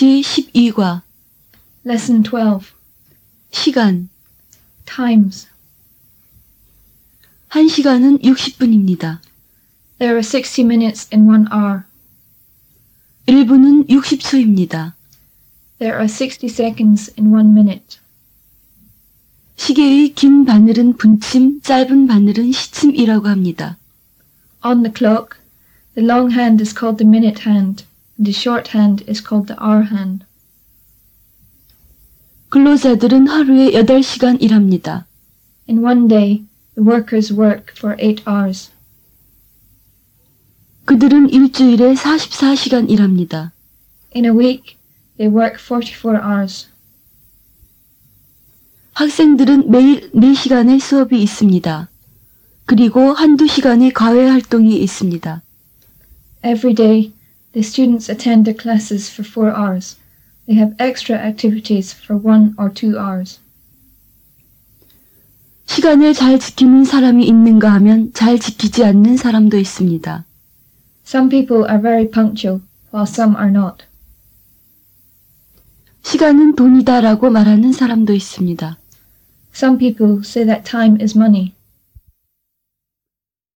제12과 Lesson 12. 시간 Times. 1시간은 60분입니다. There are 60 minutes in 1 hour. 1분은 60초입니다. There are 60 seconds in 1 minute. 시계의 긴 바늘은 분침, 짧은 바늘은 시침이라고 합니다. On the clock, the long hand is called the minute hand, and the short hand is called the hour hand. 근로자들은 하루에 8시간 일합니다. In one day, the workers work for 8 hours. 그들은 일주일에 44시간 일합니다. In a week, they work 44 hours. 학생들은 매일 4시간의 수업이 있습니다. 그리고 한두 시간의 과외 활동이 있습니다. Every day, the students attend their classes for 4 hours. They have extra activities for 1 or 2 hours. 시간을 잘 지키는 사람이 있는가 하면 잘 지키지 않는 사람도 있습니다. Some people are very punctual, while some are not. 시간은 돈이다라고 말하는 사람도 있습니다. Some people say that time is money.